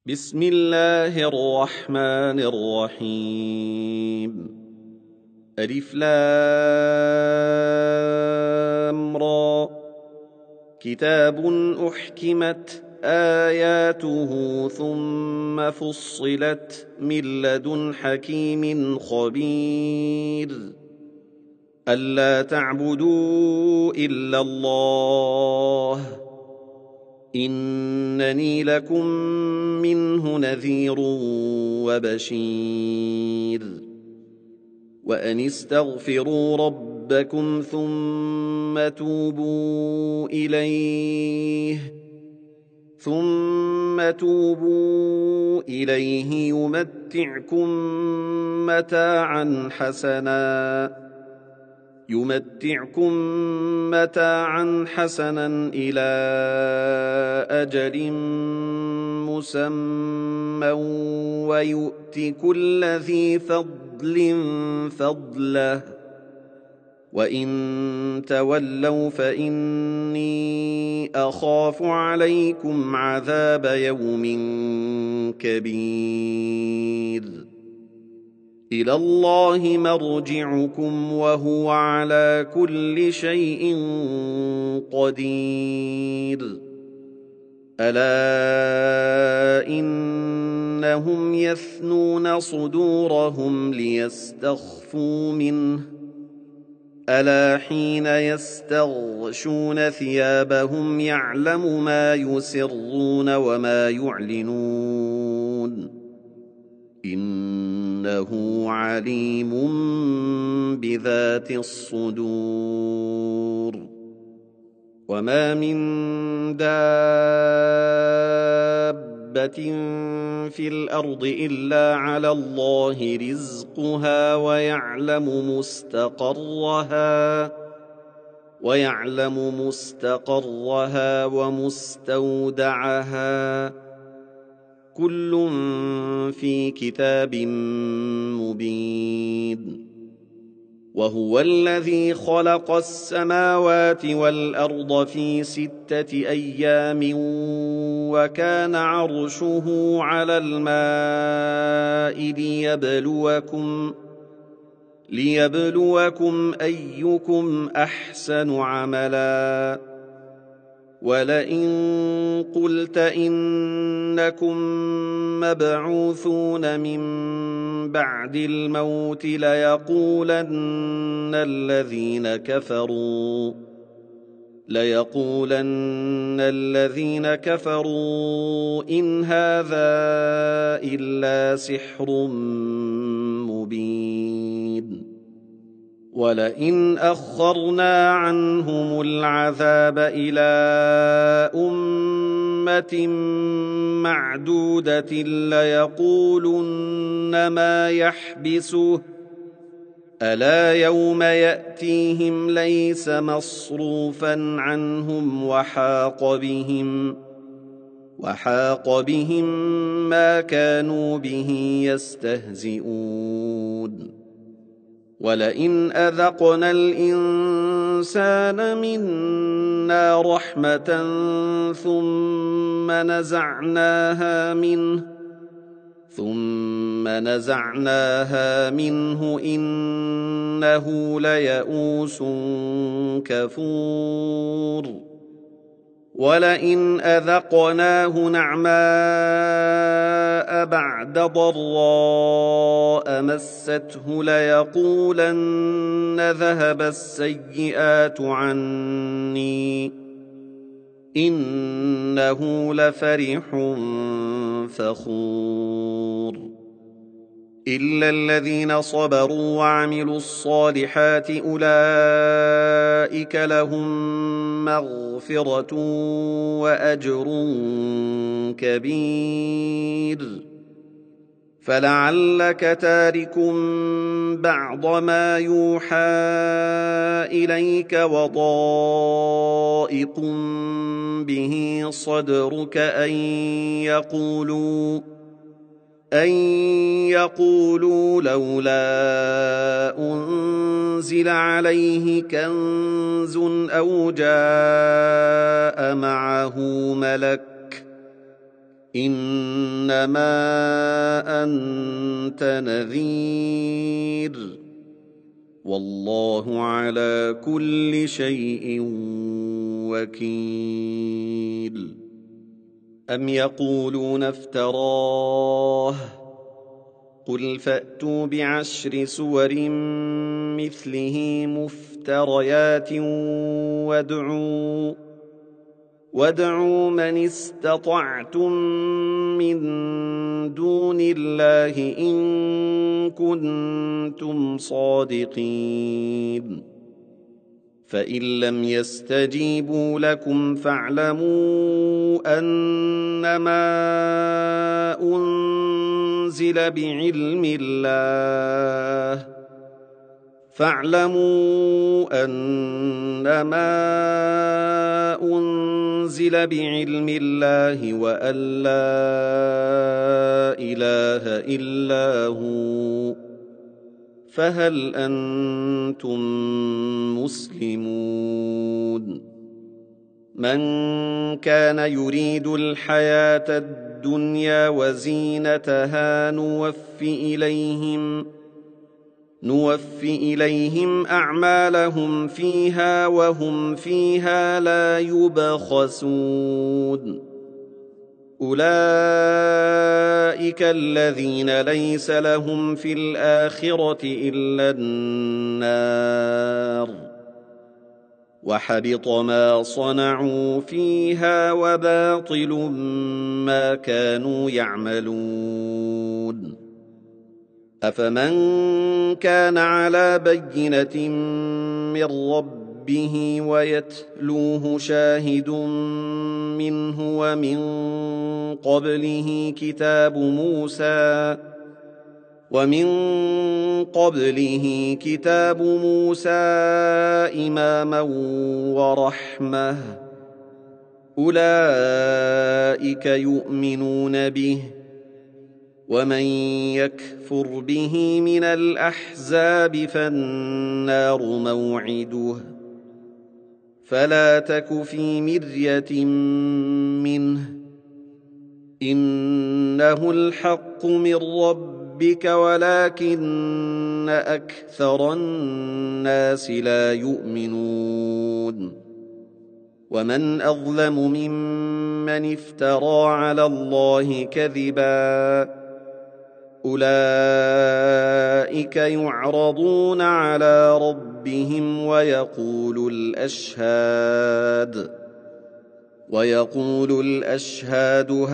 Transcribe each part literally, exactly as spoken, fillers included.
بسم الله الرحمن الرحيم. ألف لام را. كتاب أحكمت آياته ثم فصلت من لدن حكيم خبير. ألا تعبدوا إلا الله إنني لكم منه نذير وبشير. وأن استغفروا ربكم ثم توبوا إليه ثم توبوا إليه يمتعكم متاعا حسنا يمتعكم متاعا حسنا إلى أجل مسمى ويؤت كل ذي فضل فضله وإن تولوا فإني أخاف عليكم عذاب يوم كبير. إلى الله مرجعكم وهو على كل شيء قدير. ألا إنهم يثنون صدورهم ليستخفوا منه ألا حين يستغشون ثيابهم يعلم ما يسرون وما يعلنون إنه عليم بذات الصدور. وما من دابة في الأرض إلا على الله رزقها ويعلم مستقرها ويعلم مستقرها ومستودعها كل في كتاب مبين. وهو الذي خلق السماوات والأرض في ستة أيام وكان عرشه على الماء ليبلوكم ليبلوكم أيكم أحسن عملا. ولئن قلت إنكم مبعوثون من بعد الموت ليقولن الذين كفروا ليقولن الذين كفروا إن هذا إلا سحر مبين. ولئن أخرنا عنهم العذاب إلى أمة معدودة ليقولن ما يحبسه ألا يوم يأتيهم ليس مصروفا عنهم وحاق بهم وحاق بهم ما كانوا به يستهزئون. ولئن أذقنا الإنسان منا رحمة ثم نزعناها منه ثم نزعناها منه إنه ليئوس كفور. ولئن أذقناه نعماء بعد ضراء مسته ليقولن ذهب السيئات عني إنه لفرح فخور. إلا الذين صبروا وعملوا الصالحات أولئك لهم مغفرة وأجر كبير. فلعلك تارك بعض ما يوحى إليك وضائق به صدرك أن يقولوا أن يقولوا لولا أنزل عليه كنز أو جاء معه ملك إنما إنما أنت نذير والله على كل شيء وكيل. أم يقولون افتراه قل فأتوا بعشر سور مثله مفتريات وادعوا وادعوا من استطعتم من دون الله إن كنتم صادقين. فإن لم يستجيبوا لكم فاعلموا أنما أنزل بعلم الله فاعلموا أنما أنزل بعلم الله وأن لا إله إلا هو فهل أنتم مسلمون؟ من كان يريد الحياة الدنيا وزينتها نوف إليهم نوف إليهم أعمالهم فيها وهم فيها لا يبخسون. أولئك الذين ليس لهم في الآخرة إلا النار وحبط ما صنعوا فيها وباطل ما كانوا يعملون. أفمن كان على بينة من ربه ويتلوه شاهد منه ومن قبله كتاب موسى ومن قبله كتاب موسى إماما ورحمة أولئك يؤمنون به ومن يكفر به من الأحزاب فالنار موعده فلا تك في مرية منه إنه الحق من ربك ولكن أكثر الناس لا يؤمنون. ومن أظلم ممن افترى على الله كذبا أولئك يعرضون على ربهم ويقول الأشهاد ويقول الأشهاد هؤلاء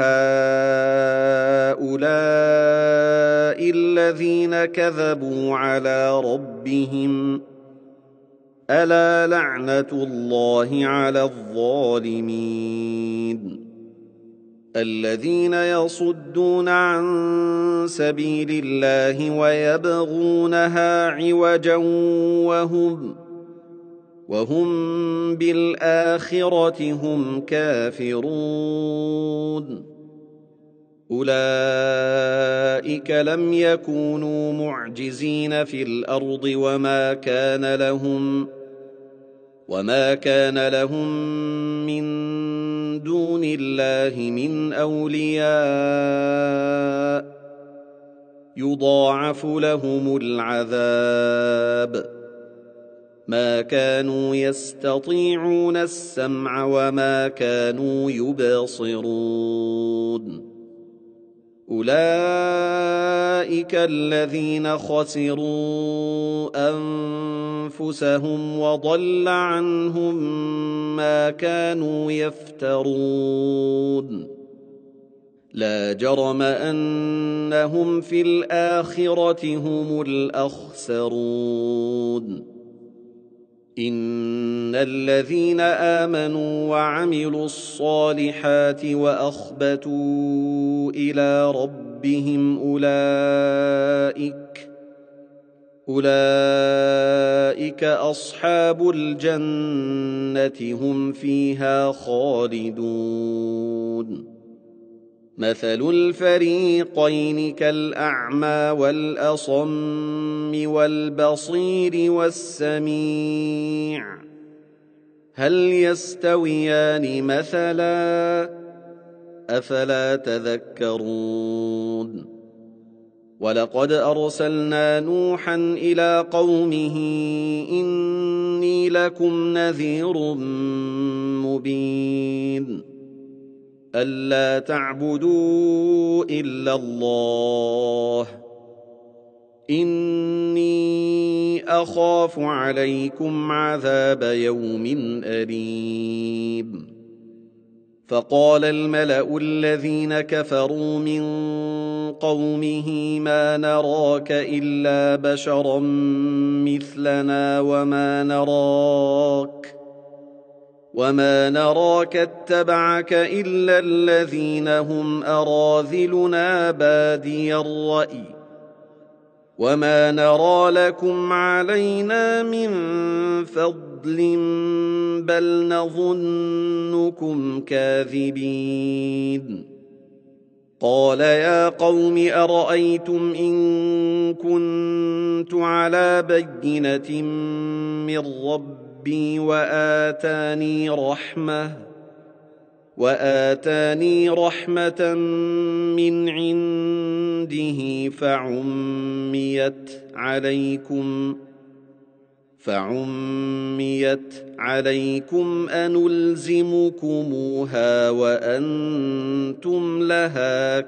الذين كذبوا على ربهم ألا لعنة الله على الظالمين. الذين يصدون عن سبيل الله ويبغونها عوجا وهم وهم بالآخرة هم كافرون. أولئك لم يكونوا معجزين في الأرض وما كان لهم وما كان لهم من دون الله من أولياء يضاعف لهم العذاب ما كانوا يستطيعون السمع وما كانوا يبصرون. أولئك الذين خسروا أنفسهم وضل عنهم ما كانوا يفترون. لا جرم أنهم في الآخرة هم الأخسرون. إن الذين آمنوا وعملوا الصالحات وأخبتوا إلى ربهم أولئك أولئك أصحاب الجنة هم فيها خالدون. مثل الفريقين كالأعمى والأصم والبصير والسميع هل يستويان مثلا أفلا تذكرون ولقد أرسلنا نوحا إلى قومه إني لكم نذير مبين ألا تعبدوا إلا الله إني أخاف عليكم عذاب يوم أليم فقال الملأ الذين كفروا من قومه ما نراك إلا بشرا مثلنا وما نراك وما نراك اتبعك إلا الذين هم أراذلنا بادي الرأي وما نرى لكم علينا من فضل بل نظنكم كاذبين قال يا قوم أرأيتم إن كنت على بينة من ربي وآتاني رحمة وآتاني رحمة من عنده فعميت عليكم فعميت عليكم أنلزمكموها وأنتم لها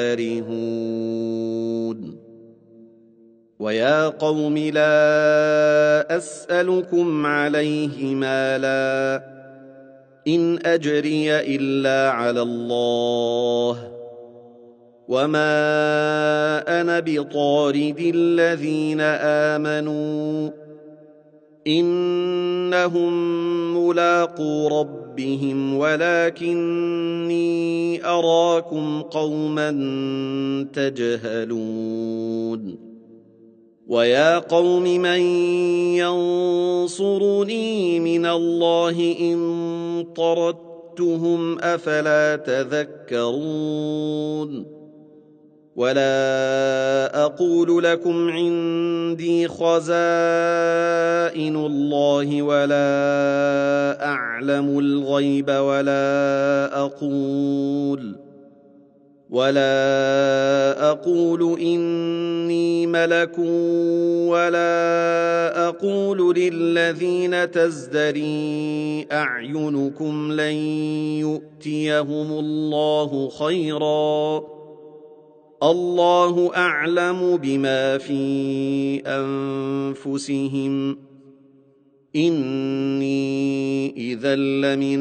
كارهون ويا قوم لا أسألكم عليه مالا إن أجري إلا على الله وما أنا بطارد الذين آمنوا إنهم ملاقو ربهم ولكني أراكم قوما تجهلون ويا قوم من ينصرني من الله إن طردتهم أفلا تذكرون ولا أقول لكم عندي خزائن الله ولا أعلم الغيب ولا أقول ولا أقول إني ملك ولا أقول للذين تزدري أعينكم لن يؤتيهم الله خيرا الله أعلم بما في أنفسهم إني إذا لمن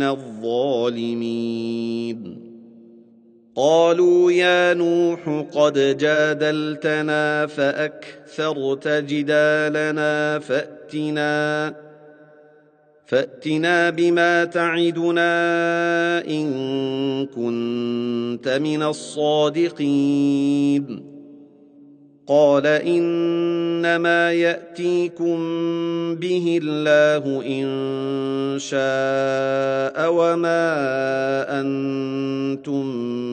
الظالمين قالوا يا نوح قد جادلتنا فأكثرت جدالنا فأتنا فأتنا بما تعدنا إن كنت من الصادقين قال إنما يأتيكم به الله إن شاء وما أنتم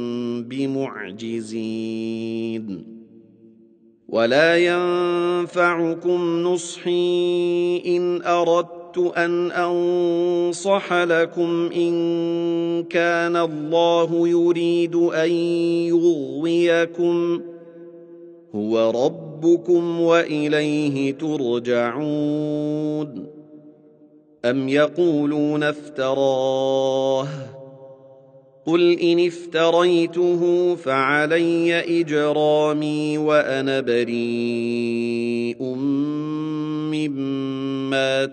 بمعجزين ولا ينفعكم نصحي إن أردت أن أنصح لكم إن كان الله يريد أن يغويكم هو ربكم وإليه ترجعون أم يقولون افتراه قل إن افتريته فعلي إجرامي وأنا بريء مما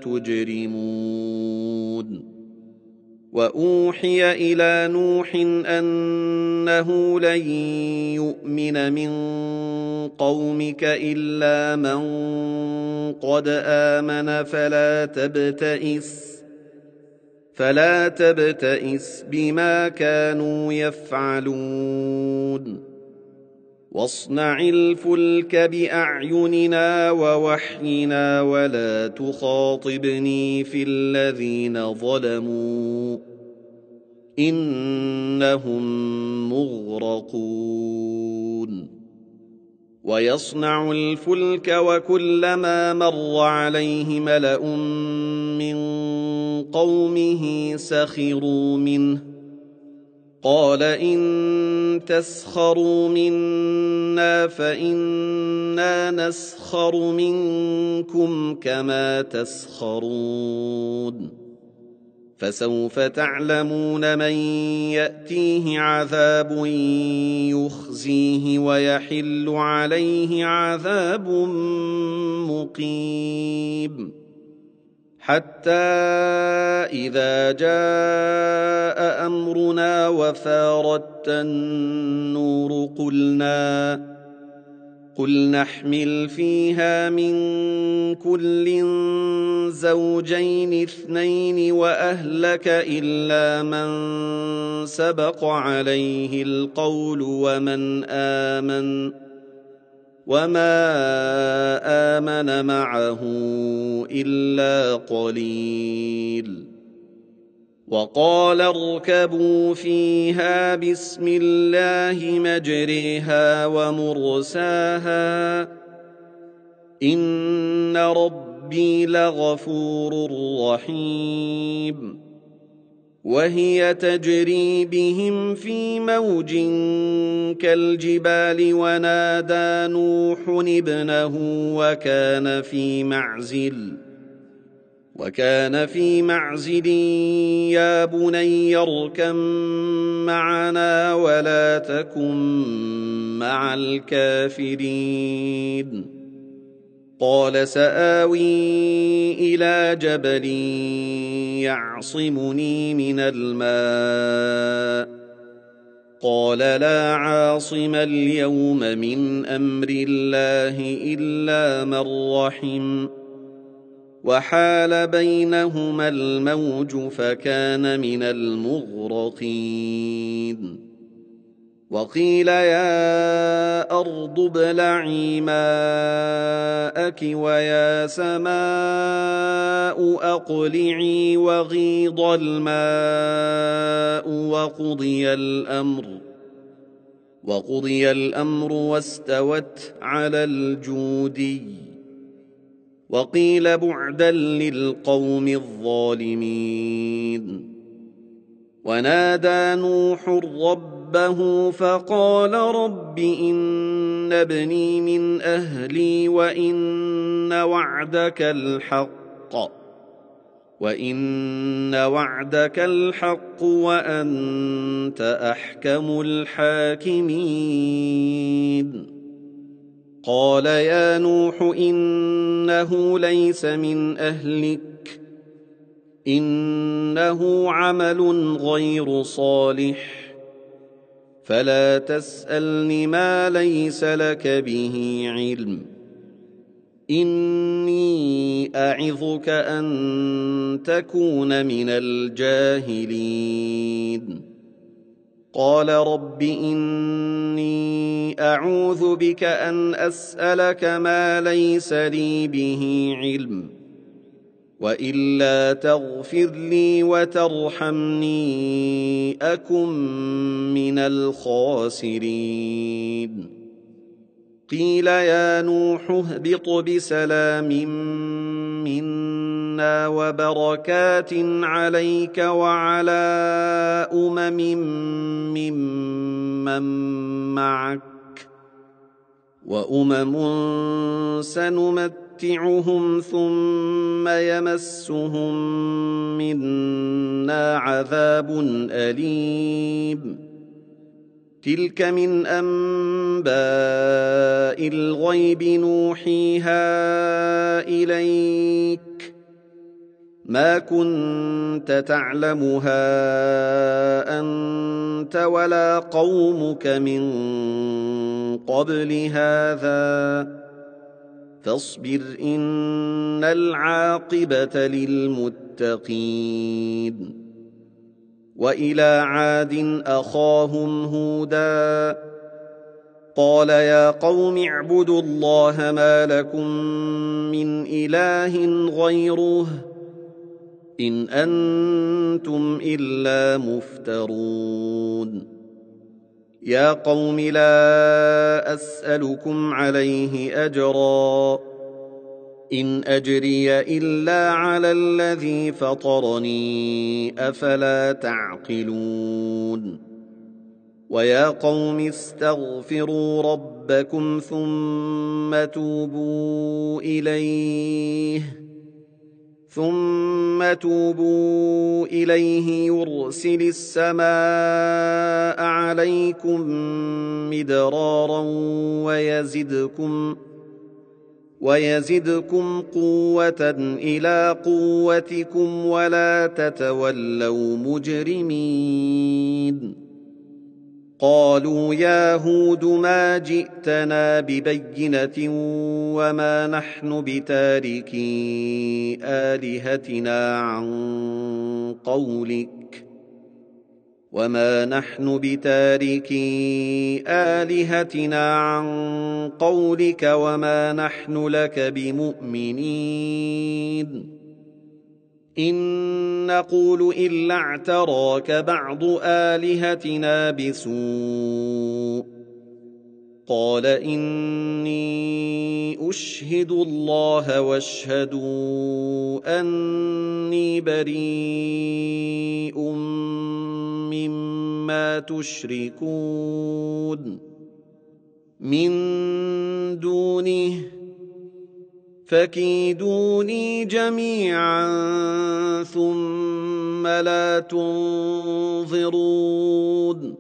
تجرمون وأوحي إلى نوح أنه لن يؤمن من قومك إلا من قد آمن فلا تبتئس فلا تبتئس بما كانوا يفعلون واصنع الفلك بأعيننا ووحينا ولا تخاطبني في الذين ظلموا إنهم مغرقون ويصنع الفلك وكلما مر عليه ملأ من قومه سخروا منه قال إن تسخروا منا فإنا نسخر منكم كما تسخرون فسوف تعلمون من يأتيه عذاب يخزيه ويحل عليه عذاب مقيم حتى إذا جاء أمرنا وفارت النور قلنا قل نحمل فيها من كل زوجين اثنين وأهلك إلا من سبق عليه القول ومن آمن وما آمن معه إلا قليل وقال اركبوا فيها بسم الله مجريها ومرساها إن ربي لغفور رحيم وهي تجري بهم في موج كالجبال ونادى نوح ابنه وكان في معزل وكان في معزل يا بني اركب معنا ولا تكن مع الكافرين قال سآوي إلى جبل يعصمني من الماء قال لا عاصم اليوم من أمر الله إلا من رحم وحال بينهما الموج فكان من المغرقين وقيل يا أرض ابلعي ماءك ويا سماء أقلعي وغيض الماء وقضي الأمر وقضي الأمر واستوت على الجودي وقيل بعدا للقوم الظالمين ونادى نوح ربه فقال رب إن ابني من أهلي وإن وعدك الحق وإن وعدك الحق وأنت أحكم الحاكمين قال يا نوح إنه ليس من أهلك إنه عمل غير صالح فلا تسألني ما ليس لك به علم إني أعظك أن تكون من الجاهلين قال رب إني أعوذ بك أن أسألك ما ليس لي به علم وإلا تغفر لي وترحمني أكن من الخاسرين قيل يا نوح اهبط بسلام منا وبركات عليك وعلى أمم ممن معك وأمم سنمتعهم ثم يمسهم منا عذاب أليم تلك من أنباء الغيب نوحيها إليك ما كنت تعلمها أنت ولا قومك من قبل هذا فاصبر إن العاقبة للمتقين وإلى عاد أخاهم هودا قال يا قوم اعبدوا الله ما لكم من إله غيره إن أنتم إلا مفترون يا قوم لا أسألكم عليه أجرا إن أجري إلا على الذي فطرني أفلا تعقلون ويا قوم استغفروا ربكم ثم توبوا إليه ثم توبوا إليه يرسل السماء عليكم مدرارا ويزدكم ويزدكم قوة إلى قوتكم ولا تتولوا مجرمين. قالوا يا هود ما جئتنا ببينة وما نحن بتاركي آلهتنا عن قولك وما نحن بتاركي آلهتنا عن قولك وما نحن لك بمؤمنين. إن نقول إلا اعتراك بعض آلهتنا بسوء. قال إني أشهد الله واشهدوا أني بريء مما تشركون من دونه فكيدوني جميعا ثم لا تنظرون.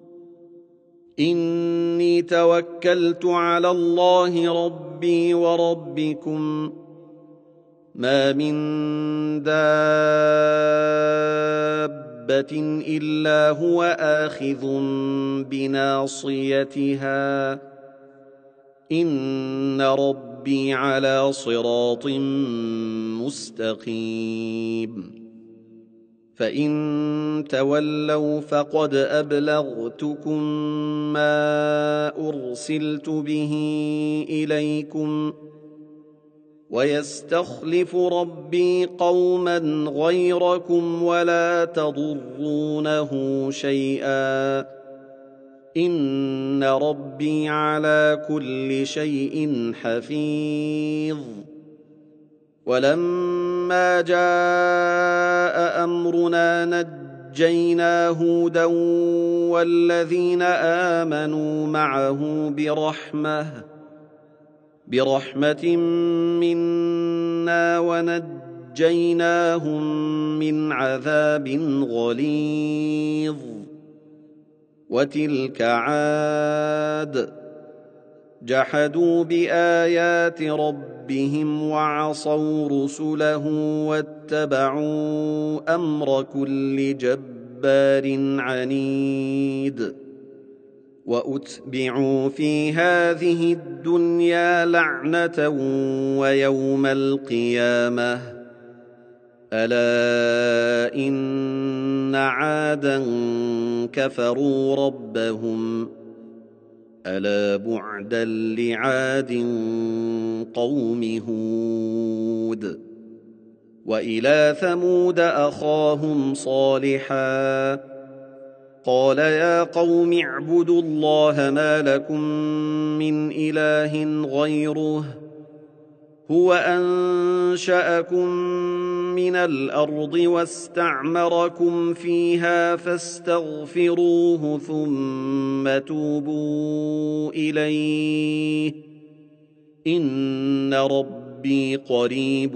إني توكلت على الله ربي وربكم ما من دابة إلا هو آخذ بناصيتها إن ربي على صراط مستقيم. فإن تولوا فقد أبلغتكم ما أرسلت به إليكم ويستخلف ربي قوما غيركم ولا تضرونه شيئا إن ربي على كل شيء حفيظ. ولما جاء أمرنا نجينا هودا والذين آمنوا معه برحمة برحمة منا ونجيناهم من عذاب غليظ. وتلك عاد جحدوا بآيات ربهم وعصوا رسله واتبعوا أمر كل جبار عنيد. وأتبعوا في هذه الدنيا لعنة ويوم القيامة ألا إن عادا كفروا ربهم ألا بعدا لعاد قوم هود. وإلى ثمود أخاهم صالحا قال يا قوم اعبدوا الله ما لكم من إله غيره هو أنشأكم من الأرض واستعمركم فيها فاستغفروه ثم توبوا إليه إن ربي قريب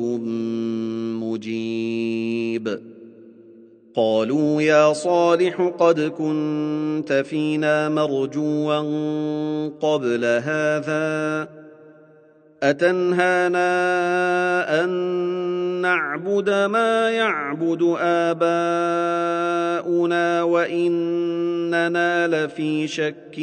مجيب. قالوا يا صالح قد كنت فينا مرجوا قبل هذا أتنهانا أن نعبد ما يعبد آباؤنا وإننا لفي شك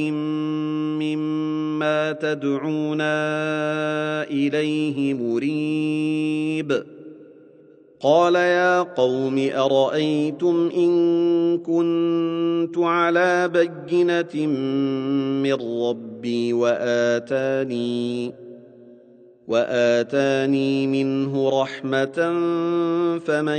مما تدعونا إليه مريب. قال يا قوم أرأيتم إن كنت على بينة من ربي وآتاني وآتاني منه رحمة فمن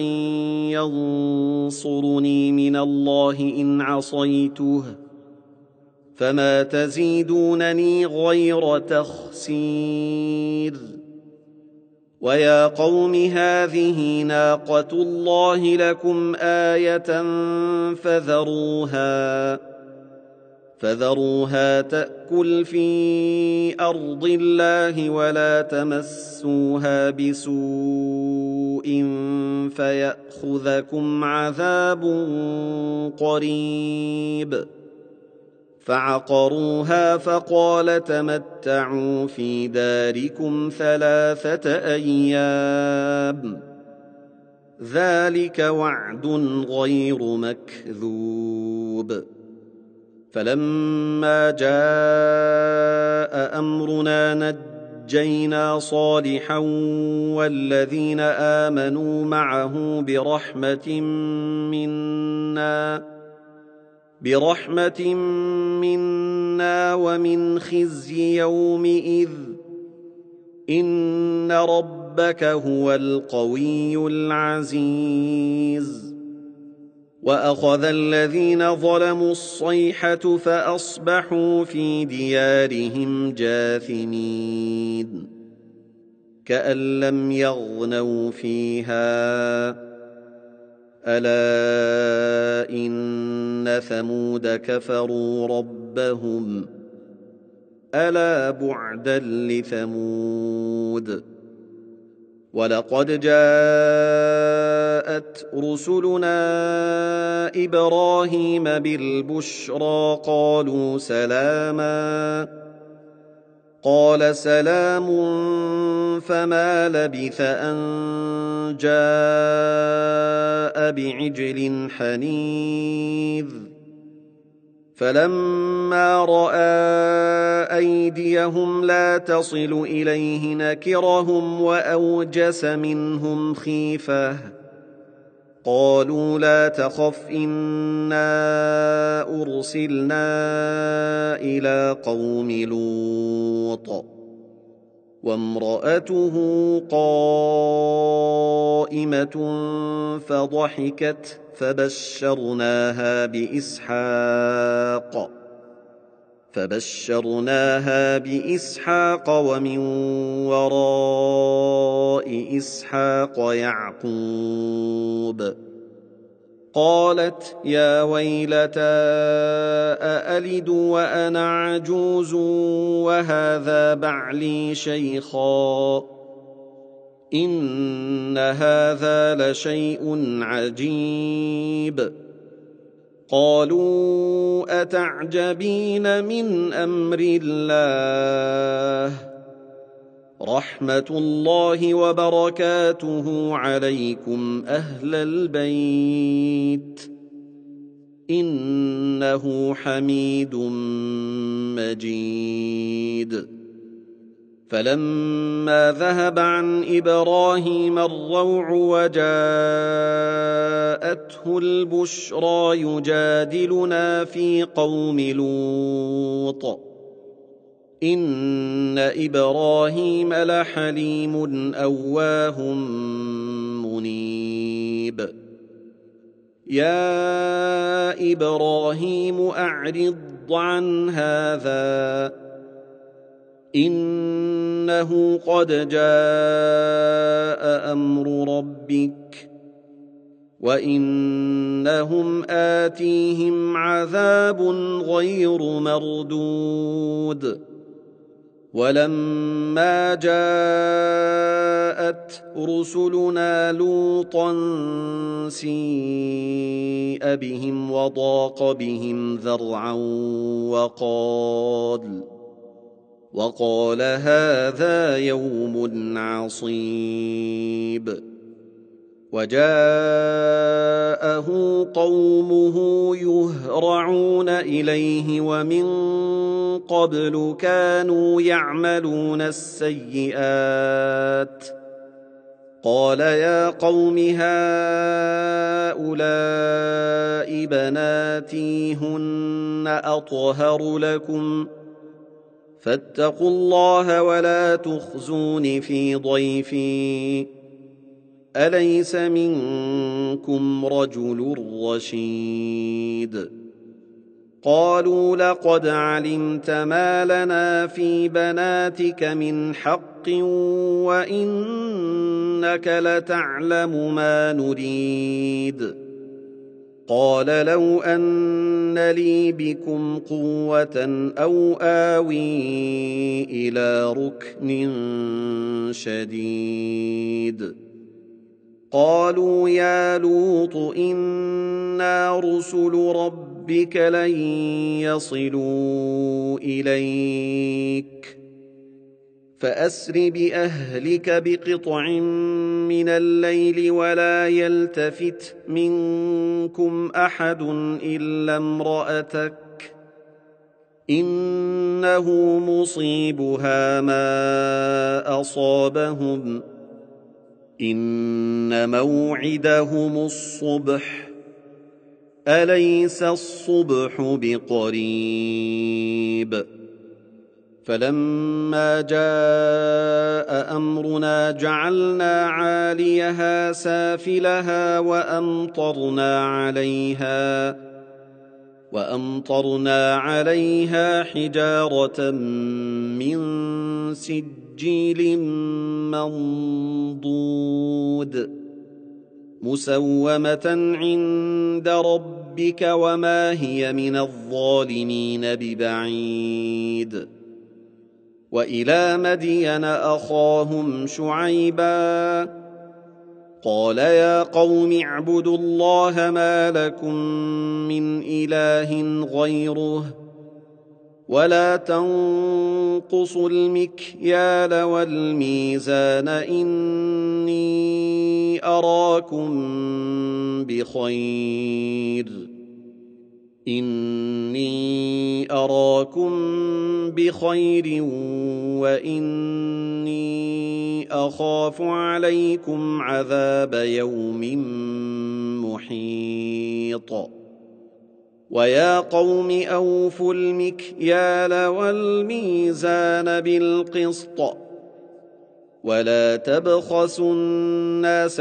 ينصرني من الله إن عصيته فما تزيدونني غير تخسير. ويا قوم هذه ناقة الله لكم آية فذروها فذروها تأكل في أرض الله ولا تمسوها بسوء فيأخذكم عذاب قريب. فعقروها فقال تمتعوا في داركم ثلاثة أيام ذلك وعد غير مكذوب. فلما جاء أمرنا نجينا صالحا والذين آمنوا معه برحمة منا برحمة منا ومن خزي يومئذ إن ربك هو القوي العزيز. وأخذ الذين ظلموا الصيحة فأصبحوا في ديارهم جاثمين كأن لم يغنوا فيها ألا إن ثمود كفروا ربهم ألا بعدا لثمود. ولقد جاءت رسلنا إبراهيم بالبشرى قالوا سلاما قال سلام فما لبث أن جاء بعجل حنيذ. فلما رأى أيديهم لا تصل إليه نكرهم وأوجس منهم خيفة قالوا لا تخف إنا أرسلنا إلى قوم لوط وامرأته قائمة فضحكت فبشرناها بإسحاق فبشرناها بإسحاق ومن وراء إسحاق يعقوب. قالت يا ويلتى أألد وأنا عجوز وهذا بعلي شيخا إن هذا لشيء عجيب. قالوا أتعجبين من أمر الله رحمة الله وبركاته عليكم أهل البيت إنه حميد مجيد. فلما ذهب عن إبراهيم الروع وجاءته البشرى يجادلنا في قوم لوط إن إبراهيم لحليم أواه منيب. يا إبراهيم أعرض عن هذا إنه قد جاء أمر ربك وإنهم آتيهم عذاب غير مردود. ولما جاءت رسلنا لوطا سيء بهم وضاق بهم ذرعا وقال وقال هذا يوم عصيب. وجاءه قومه يهرعون إليه ومن قبل كانوا يعملون السيئات قال يا قوم هؤلاء بناتي هن أطهر لكم فاتقوا الله ولا تخزون في ضيفي أليس منكم رجل رشيد. قالوا لقد علمت ما لنا في بناتك من حق وإنك لتعلم ما نريد قال لو أن لي بكم قوة أو آوي إلى ركن شديد. قالوا يا لوط إنا رسل ربك لن يصلوا إليك فأسر بأهلك بقطع من الليل ولا يلتفت منكم أحد إلا امرأتك إنه مصيبها ما أصابهم إن موعدهم الصبح أليس الصبح بقريب. فلما جاء أمرنا جعلنا عاليها سافلها وأمطرنا عليها وأمطرنا عليها حجارة من سجيل منضود مسومة عند ربك وما هي من الظالمين ببعيد. وإلى مدين أخاهم شعيبا قال يا قوم اعبدوا الله ما لكم من إله غيره ولا تنقصوا المكيال والميزان إني أراكم بخير إني أراكم بخير وإني أخاف عليكم عذاب يوم محيط. ويا قوم أوفوا المكيال والميزان بالقسط ولا تبخسوا الناس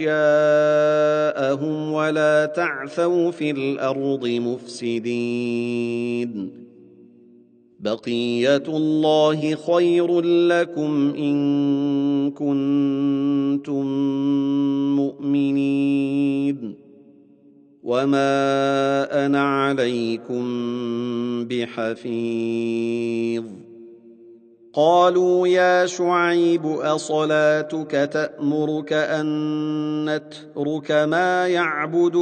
أشياءهم ولا تعثوا في الأرض مفسدين. بقية الله خير لكم إن كنتم مؤمنين وما أنا عليكم بحفيظ. قالوا يا شعيب أصلاتك تأمرك أن نترك ما يعبد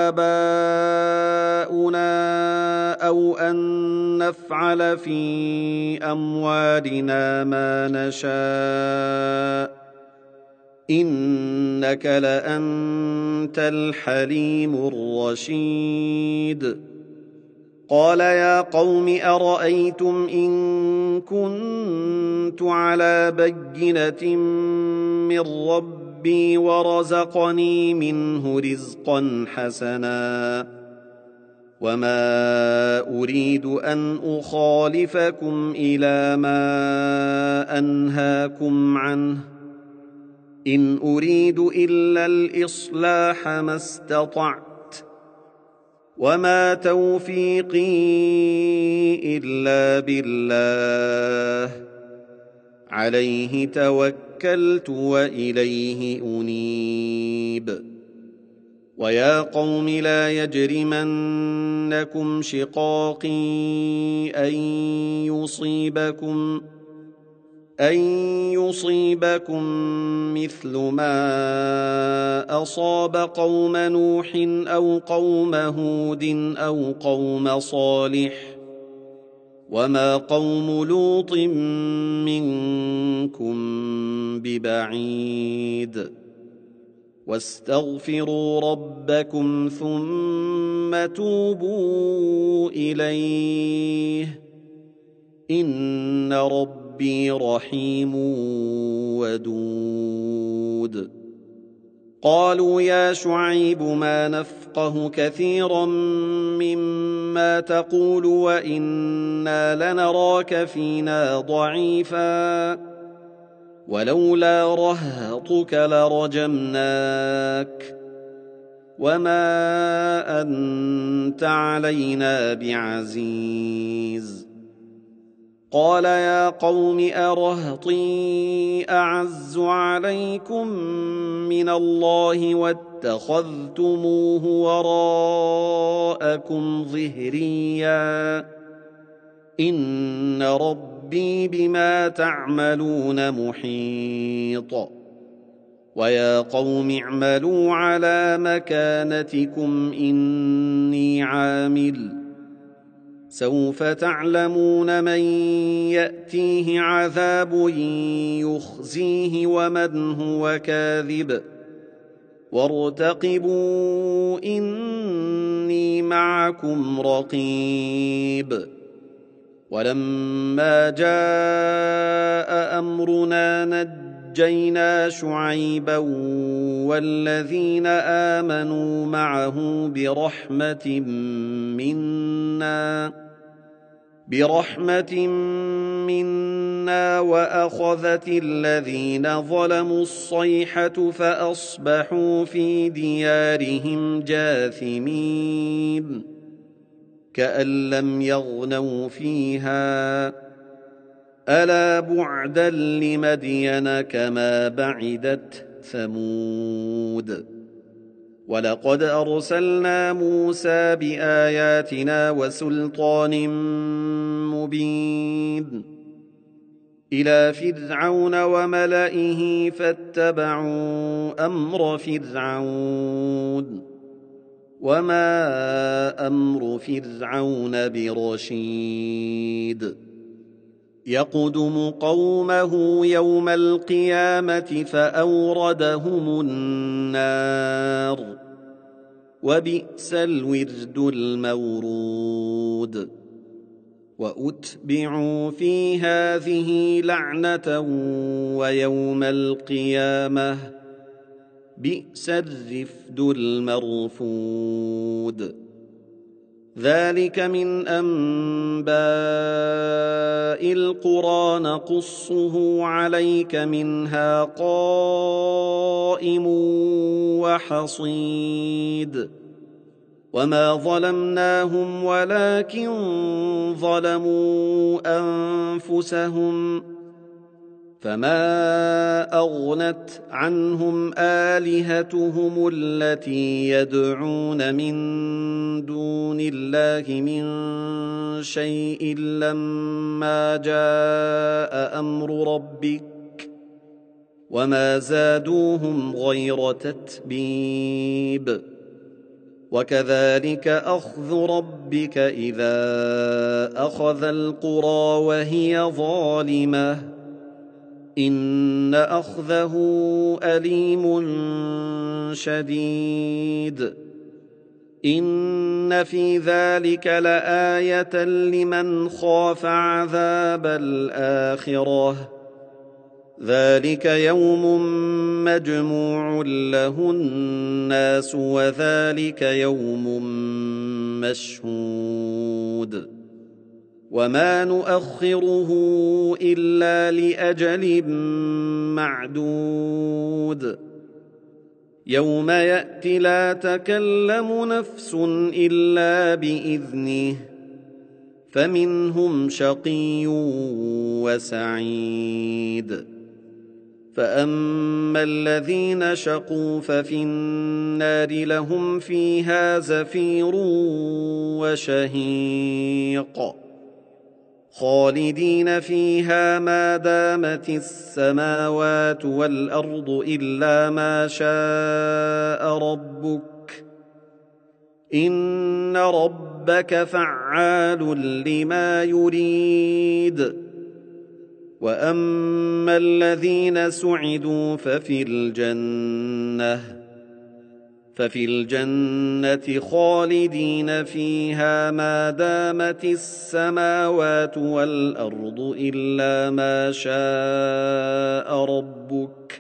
آباؤنا أو أن نفعل في أموالنا ما نشاء إنك لأنت الحليم الرشيد. قال يا قوم أرأيتم إن كنت على بينة من ربي ورزقني منه رزقا حسنا وما أريد أن أخالفكم إلى ما أنهاكم عنه إن أريد إلا الإصلاح ما استطعت وما توفيقي إلا بالله عليه توكلت وإليه أنيب. ويا قوم لا يجرمنكم شقاقي أن يصيبكم أن يصيبكم مثل ما أصاب قوم نوح أو قوم هود أو قوم صالح وما قوم لوط منكم ببعيد. واستغفروا ربكم ثم توبوا إليه إن ربكم ربي رحيم ودود. قالوا يا شعيب ما نفقه كثيرا مما تقول وإنا لنراك فينا ضعيفا ولولا رهطك لرجمناك وما أنت علينا بعزيز. قال يا قوم أرهطي أعز عليكم من الله واتخذتموه وراءكم ظهريا إن ربي بما تعملون محيط ويا قوم اعملوا على مكانتكم إني عامل سوف تعلمون من يأتيه عذاب يخزيه ومن هو كاذب وارتقبوا إني معكم رقيب ولما جاء أمرنا نجينا شعيبا والذين آمنوا معه برحمة منا برحمة منا وأخذت الذين ظلموا الصيحة فأصبحوا في ديارهم جاثمين كأن لم يغنوا فيها ألا بعدا لمدين كما بعدت ثمود ولقد أرسلنا موسى بآياتنا وسلطان مبين إلى فرعون وملئه فاتبعوا أمر فرعون وما أمر فرعون برشيد يقدم قومه يوم القيامة فأوردهم النار وبئس الورد المورود وأتبعوا في هذه لعنة ويوم القيامة بئس الرفد المرفود ذلك من أنباء القرى نقصه عليك منها قائم وحصيد وما ظلمناهم ولكن ظلموا أنفسهم فما أغنت عنهم آلهتهم التي يدعون من دون الله من شيء لما جاء أمر ربك وما زادوهم غير تتبيب وكذلك أخذ ربك إذا أخذ القرى وهي ظالمة إن أخذه أليم شديد إن في ذلك لآية لمن خاف عذاب الآخرة ذلك يوم مجموع له الناس وذلك يوم مشهود وما نؤخره إلا لأجل معدود يوم يأتي لا تكلم نفس إلا بإذنه فمنهم شقي وسعيد فأما الذين شقوا ففي النار لهم فيها زفير وشهيق خالدين فيها ما دامت السماوات والأرض إلا ما شاء ربك إن ربك فعال لما يريد وأما الذين سعدوا ففي الجنة ففي الجنة خالدين فيها ما دامت السماوات والأرض إلا ما شاء ربك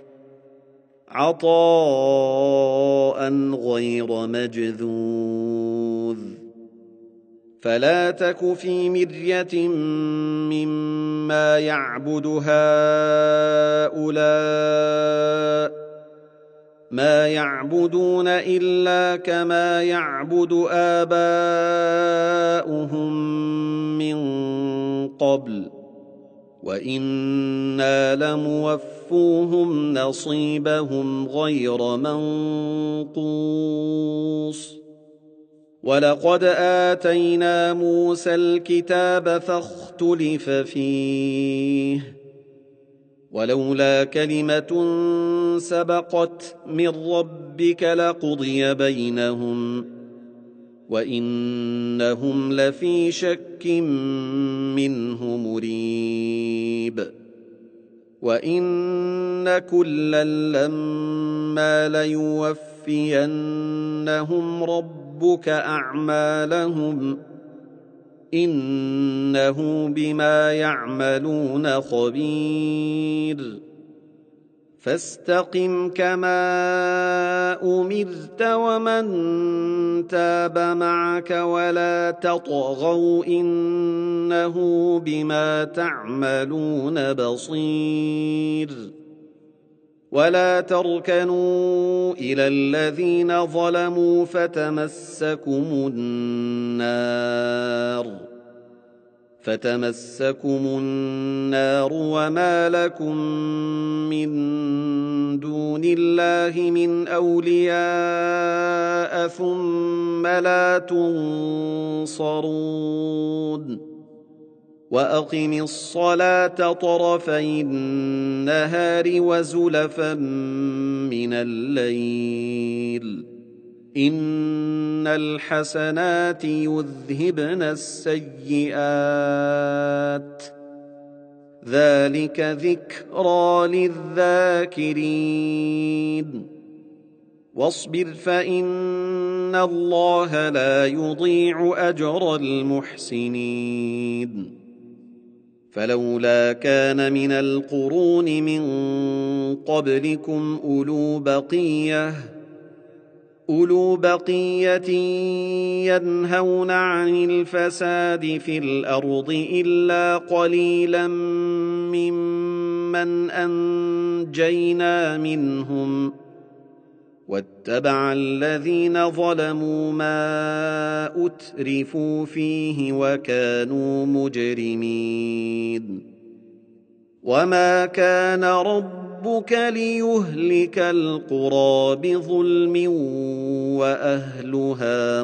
عطاء غير مجذوذ فلا تك في مرية مما يعبد هؤلاء ما يعبدون إلا كما يعبد آباؤهم من قبل وإنا لموفوهم نصيبهم غير منقوص ولقد آتينا موسى الكتاب فاختلف فيه ولولا كلمة سبقت من ربك لقضي بينهم وإنهم لفي شك منه مريب وإن كلا لما ليوفينهم ربك أعمالهم إنه بما يعملون خبير فاستقم كما أمرت ومن تاب معك ولا تطغوا إنه بما تعملون بصير ولا تركنوا إلى الذين ظلموا فتمسكم النار فتمسكم النار وما لكم من دون الله من أولياء ثم لا تنصرون وأقم الصلاة طرفي النهار وزلفا من الليل إن الحسنات يذهبن السيئات ذلك ذكرى للذاكرين واصبر فإن الله لا يضيع أجر المحسنين فلولا كان من القرون من قبلكم أولو بقية أولو بقية ينهون عن الفساد في الأرض إلا قليلا ممن أنجينا منهم واتبع الذين ظلموا ما أترفوا فيه وكانوا مجرمين وما كان ربك ليهلك القرى بظلم وأهلها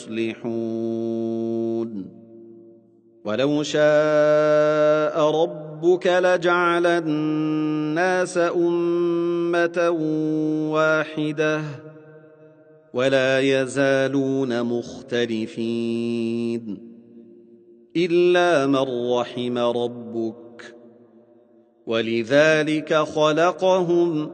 مصلحون ولو شاء ربك لجعل الناس أمة واحدة ولا يزالون مختلفين إلا من رحم ربك ولذلك خلقهم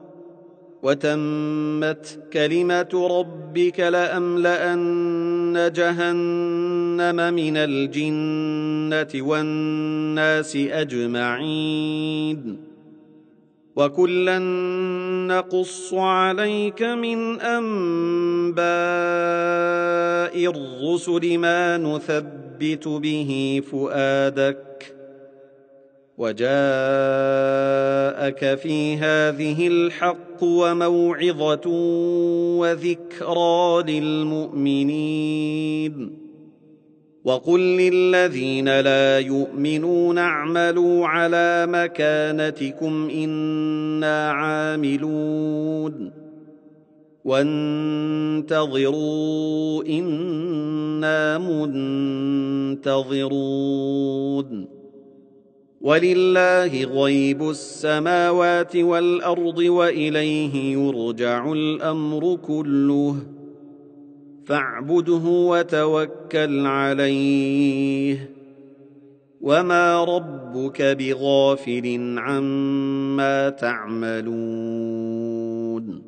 وتمت كلمة ربك لأملأن جهنم من الجنة والناس أجمعين وكلا نقص عليك من أنباء الرسل ما نثبت به فؤادك وجاءك في هذه الحق وموعظة وذكرى للمؤمنين وقل للذين لا يؤمنون اعملوا على مكانتكم إنا عاملون وانتظروا إنا منتظرون ولله غيب السماوات والأرض وإليه يرجع الأمر كله فاعبده وتوكل عليه وما ربك بغافل عما تعملون